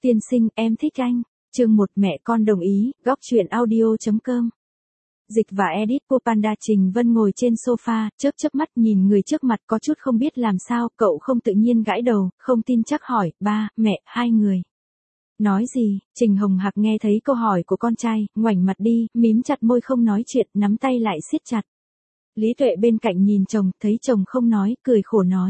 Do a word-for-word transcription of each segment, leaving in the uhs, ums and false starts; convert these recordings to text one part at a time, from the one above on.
Tiên sinh, em thích anh. Chương một mẹ con đồng ý, góc truyện audio.com. Dịch và edit của Panda. Trình Vân ngồi trên sofa, chớp chớp mắt nhìn người trước mặt có chút không biết làm sao, cậu không tự nhiên gãi đầu, không tin chắc hỏi, ba, mẹ, hai người. Nói gì? Trình Hồng Hạc nghe thấy câu hỏi của con trai, ngoảnh mặt đi, mím chặt môi không nói chuyện, nắm tay lại siết chặt. Lý Tuệ bên cạnh nhìn chồng, thấy chồng không nói, cười khổ nói.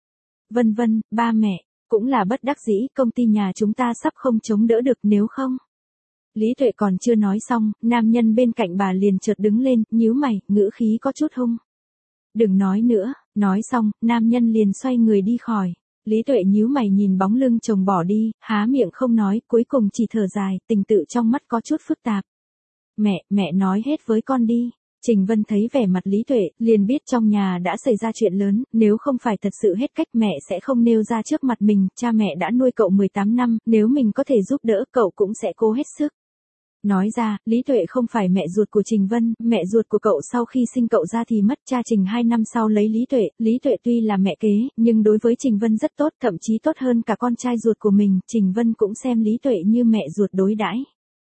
Vân Vân, ba mẹ, cũng là bất đắc dĩ, công ty nhà chúng ta sắp không chống đỡ được nếu không. Lý Tuệ còn chưa nói xong, nam nhân bên cạnh bà liền chợt đứng lên, nhíu mày, ngữ khí có chút hung. Đừng nói nữa, nói xong, nam nhân liền xoay người đi khỏi. Lý Tuệ nhíu mày nhìn bóng lưng chồng bỏ đi, há miệng không nói, cuối cùng chỉ thở dài, tình tự trong mắt có chút phức tạp. Mẹ, mẹ nói hết với con đi. Trình Vân thấy vẻ mặt Lý Tuệ, liền biết trong nhà đã xảy ra chuyện lớn, nếu không phải thật sự hết cách mẹ sẽ không nêu ra trước mặt mình, cha mẹ đã nuôi cậu mười tám năm, nếu mình có thể giúp đỡ cậu cũng sẽ cố hết sức. Nói ra, Lý Tuệ không phải mẹ ruột của Trình Vân, mẹ ruột của cậu sau khi sinh cậu ra thì mất, cha Trình hai năm sau lấy Lý Tuệ, Lý Tuệ tuy là mẹ kế, nhưng đối với Trình Vân rất tốt, thậm chí tốt hơn cả con trai ruột của mình, Trình Vân cũng xem Lý Tuệ như mẹ ruột đối đãi.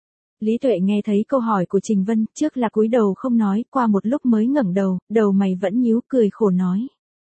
Lý Tuệ nghe thấy câu hỏi của Trình Vân, trước là cúi đầu không nói, qua một lúc mới ngẩng đầu, đầu mày vẫn nhíu, cười khổ nói.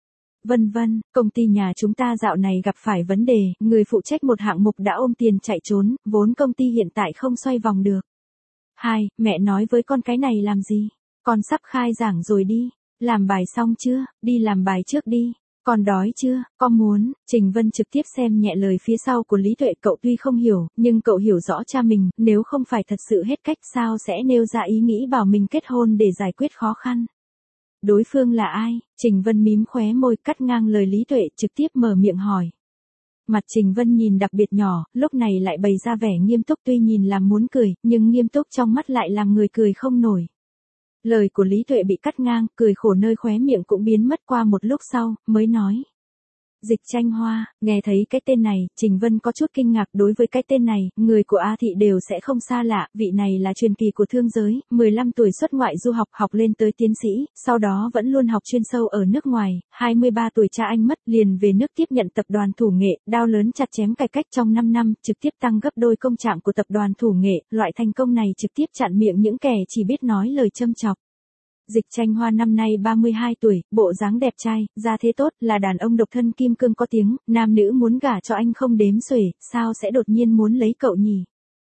Vân Vân, công ty nhà chúng ta dạo này gặp phải vấn đề, người phụ trách một hạng mục đã ôm tiền chạy trốn, vốn công ty hiện tại không xoay vòng được. Hai, mẹ nói với con cái này làm gì? Con sắp khai giảng rồi đi, làm bài xong chưa? Đi làm bài trước đi. Con đói chưa? Con muốn. Trình Vân trực tiếp xem nhẹ lời phía sau của Lý Tuệ, cậu tuy không hiểu, nhưng cậu hiểu rõ cha mình, nếu không phải thật sự hết cách sao sẽ nêu ra ý nghĩ bảo mình kết hôn để giải quyết khó khăn. Đối phương là ai? Trình Vân mím khóe môi, cắt ngang lời Lý Tuệ, trực tiếp mở miệng hỏi. Mặt Trình Vân nhìn đặc biệt nhỏ, lúc này lại bày ra vẻ nghiêm túc, tuy nhìn làm muốn cười, nhưng nghiêm túc trong mắt lại làm người cười không nổi. Lời của Lý Tuệ bị cắt ngang, cười khổ nơi khóe miệng cũng biến mất, qua một lúc sau, mới nói. Dịch Tranh Hoa. Nghe thấy cái tên này, Trình Vân có chút kinh ngạc. Đối với cái tên này, người của A Thị đều sẽ không xa lạ, vị này là truyền kỳ của thương giới, mười lăm tuổi xuất ngoại du học, học lên tới tiến sĩ, sau đó vẫn luôn học chuyên sâu ở nước ngoài, hai mươi ba tuổi cha anh mất, liền về nước tiếp nhận tập đoàn thủ nghệ, đao lớn chặt chém cải cách trong năm năm, trực tiếp tăng gấp đôi công trạng của tập đoàn thủ nghệ, loại thành công này trực tiếp chặn miệng những kẻ chỉ biết nói lời châm chọc. Dịch Tranh Hoa năm nay ba mươi hai tuổi, bộ dáng đẹp trai, gia thế tốt, là đàn ông độc thân kim cương có tiếng, nam nữ muốn gả cho anh không đếm xuể, sao sẽ đột nhiên muốn lấy cậu nhỉ?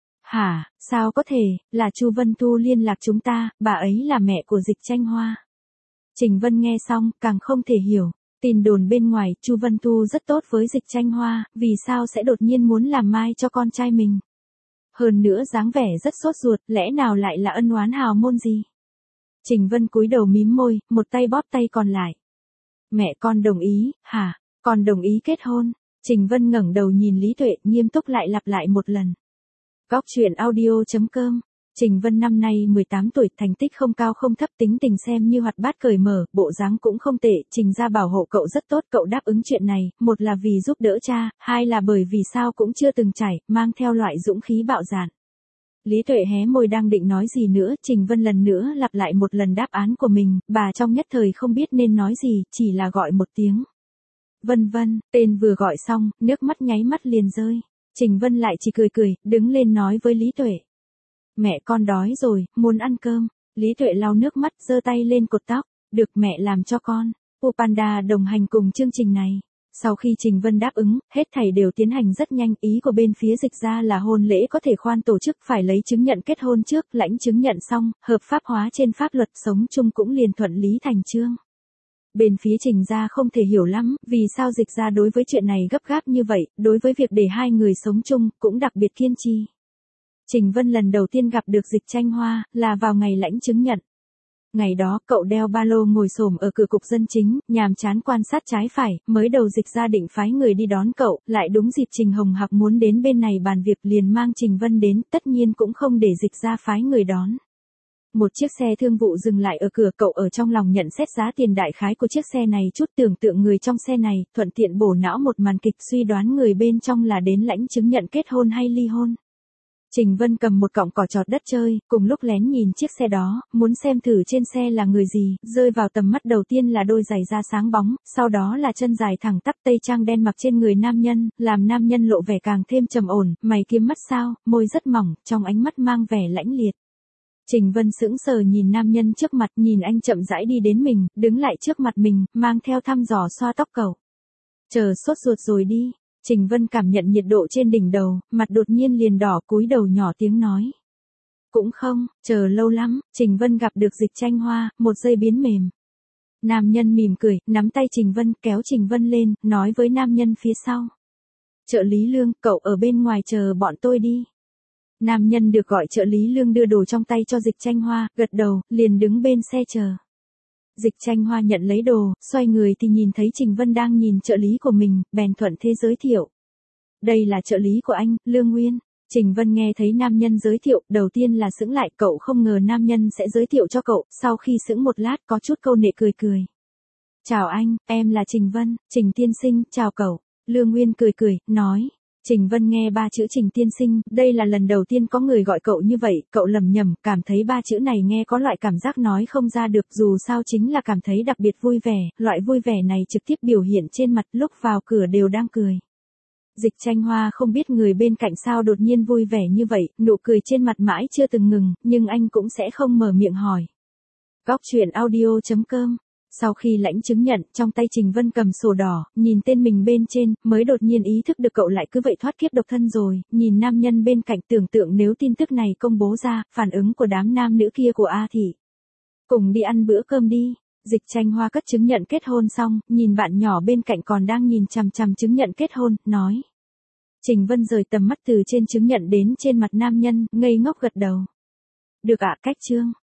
Hả, sao có thể, là Chu Vân Thu liên lạc chúng ta, bà ấy là mẹ của Dịch Tranh Hoa. Trình Vân nghe xong, càng không thể hiểu, tin đồn bên ngoài, Chu Vân Thu rất tốt với Dịch Tranh Hoa, vì sao sẽ đột nhiên muốn làm mai cho con trai mình? Hơn nữa dáng vẻ rất sốt ruột, lẽ nào lại là ân oán hào môn gì? Trình Vân cúi đầu mím môi, một tay bóp tay còn lại. Mẹ con đồng ý, hả? Con đồng ý kết hôn. Trình Vân ngẩng đầu nhìn Lý Tuệ, nghiêm túc lại lặp lại một lần. Góc truyện audio.com. Trình Vân năm nay mười tám tuổi, thành tích không cao không thấp, tính tình xem như hoạt bát cởi mở, bộ dáng cũng không tệ, Trình gia bảo hộ cậu rất tốt, cậu đáp ứng chuyện này, một là vì giúp đỡ cha, hai là bởi vì sao cũng chưa từng trải, mang theo loại dũng khí bạo dạn. Lý Tuệ hé môi đang định nói gì nữa, Trình Vân lần nữa lặp lại một lần đáp án của mình, bà trong nhất thời không biết nên nói gì, chỉ là gọi một tiếng. Vân Vân, tên vừa gọi xong, nước mắt nháy mắt liền rơi. Trình Vân lại chỉ cười cười, đứng lên nói với Lý Tuệ. Mẹ con đói rồi, muốn ăn cơm. Lý Tuệ lau nước mắt, giơ tay lên cột tóc, được mẹ làm cho con. Panda đồng hành cùng chương trình này. Sau khi Trình Vân đáp ứng, hết thảy đều tiến hành rất nhanh, ý của bên phía Dịch ra là hôn lễ có thể khoan tổ chức, phải lấy chứng nhận kết hôn trước, lãnh chứng nhận xong, hợp pháp hóa trên pháp luật, sống chung cũng liền thuận lý thành chương. Bên phía Trình ra không thể hiểu lắm, vì sao Dịch ra đối với chuyện này gấp gáp như vậy, đối với việc để hai người sống chung, cũng đặc biệt kiên trì. Trình Vân lần đầu tiên gặp được Dịch Tranh Hoa, là vào ngày lãnh chứng nhận. Ngày đó, cậu đeo ba lô ngồi xổm ở cửa cục dân chính, nhàm chán quan sát trái phải, mới đầu Dịch ra định phái người đi đón cậu, lại đúng dịp Trình Hồng Hạc muốn đến bên này bàn việc, liền mang Trình Vân đến, tất nhiên cũng không để Dịch ra phái người đón. Một chiếc xe thương vụ dừng lại ở cửa, cậu ở trong lòng nhận xét giá tiền đại khái của chiếc xe này, chút tưởng tượng người trong xe này, thuận tiện bổ não một màn kịch, suy đoán người bên trong là đến lãnh chứng nhận kết hôn hay ly hôn. Trình Vân cầm một cọng cỏ chọt đất chơi, cùng lúc lén nhìn chiếc xe đó, muốn xem thử trên xe là người gì, rơi vào tầm mắt đầu tiên là đôi giày da sáng bóng, sau đó là chân dài thẳng tắp tây trang đen mặc trên người nam nhân, làm nam nhân lộ vẻ càng thêm trầm ổn, mày kiếm mắt sao, môi rất mỏng, trong ánh mắt mang vẻ lãnh liệt. Trình Vân sững sờ nhìn nam nhân trước mặt, nhìn anh chậm rãi đi đến mình, đứng lại trước mặt mình, mang theo thăm dò xoa tóc cậu. Chờ sốt ruột rồi đi. Trình Vân cảm nhận nhiệt độ trên đỉnh đầu, mặt đột nhiên liền đỏ, cúi đầu nhỏ tiếng nói. Cũng không, chờ lâu lắm. Trình Vân gặp được Dịch Tranh Hoa, một giây biến mềm. Nam nhân mỉm cười, nắm tay Trình Vân, kéo Trình Vân lên, nói với nam nhân phía sau. Trợ lý Lương, cậu ở bên ngoài chờ bọn tôi đi. Nam nhân được gọi trợ lý Lương đưa đồ trong tay cho Dịch Tranh Hoa, gật đầu, liền đứng bên xe chờ. Dịch Tranh Hoa nhận lấy đồ, xoay người thì nhìn thấy Trình Vân đang nhìn trợ lý của mình, bèn thuận thế giới thiệu. Đây là trợ lý của anh, Lương Nguyên. Trình Vân nghe thấy nam nhân giới thiệu, đầu tiên là sững lại, cậu không ngờ nam nhân sẽ giới thiệu cho cậu, sau khi sững một lát có chút câu nệ cười cười. Chào anh, em là Trình Vân, Trình tiên sinh, chào cậu. Lương Nguyên cười cười, nói. Trình Vân nghe ba chữ Trình tiên sinh, đây là lần đầu tiên có người gọi cậu như vậy, cậu lầm nhầm, cảm thấy ba chữ này nghe có loại cảm giác nói không ra được, dù sao chính là cảm thấy đặc biệt vui vẻ, loại vui vẻ này trực tiếp biểu hiện trên mặt, lúc vào cửa đều đang cười. Dịch Tranh Hoa không biết người bên cạnh sao đột nhiên vui vẻ như vậy, nụ cười trên mặt mãi chưa từng ngừng, nhưng anh cũng sẽ không mở miệng hỏi. Góc truyện audio chấm com. Sau khi lãnh chứng nhận, trong tay Trình Vân cầm sổ đỏ, nhìn tên mình bên trên, mới đột nhiên ý thức được cậu lại cứ vậy thoát kiếp độc thân rồi, nhìn nam nhân bên cạnh tưởng tượng nếu tin tức này công bố ra, phản ứng của đám nam nữ kia của A Thị. Cùng đi ăn bữa cơm đi. Dịch Tranh Hoa cất chứng nhận kết hôn xong, nhìn bạn nhỏ bên cạnh còn đang nhìn chằm chằm chứng nhận kết hôn, nói. Trình Vân rời tầm mắt từ trên chứng nhận đến trên mặt nam nhân, ngây ngốc gật đầu. Được ạ, cách chương.